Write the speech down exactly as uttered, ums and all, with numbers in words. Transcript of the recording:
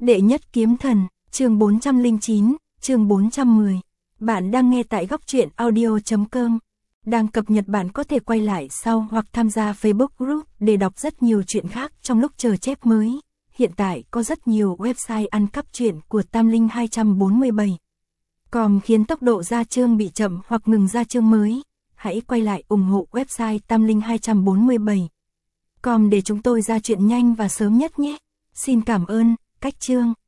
Đệ nhất kiếm thần, chương bốn trăm lẻ chín, chương bốn trăm mười. Bạn đang nghe tại góc truyện audio chấm com. Đang cập nhật bạn có thể quay lại sau hoặc tham gia Facebook group để đọc rất nhiều chuyện khác trong lúc chờ chép mới. Hiện tại có rất nhiều website ăn cắp truyện của Tam Linh hai trăm bốn mươi bảy. Com khiến tốc độ ra chương bị chậm hoặc ngừng ra chương mới. Hãy quay lại ủng hộ website Tam Linh hai trăm bốn mươi bảy. Com để chúng tôi ra chuyện nhanh và sớm nhất nhé. Xin cảm ơn. Cách chương.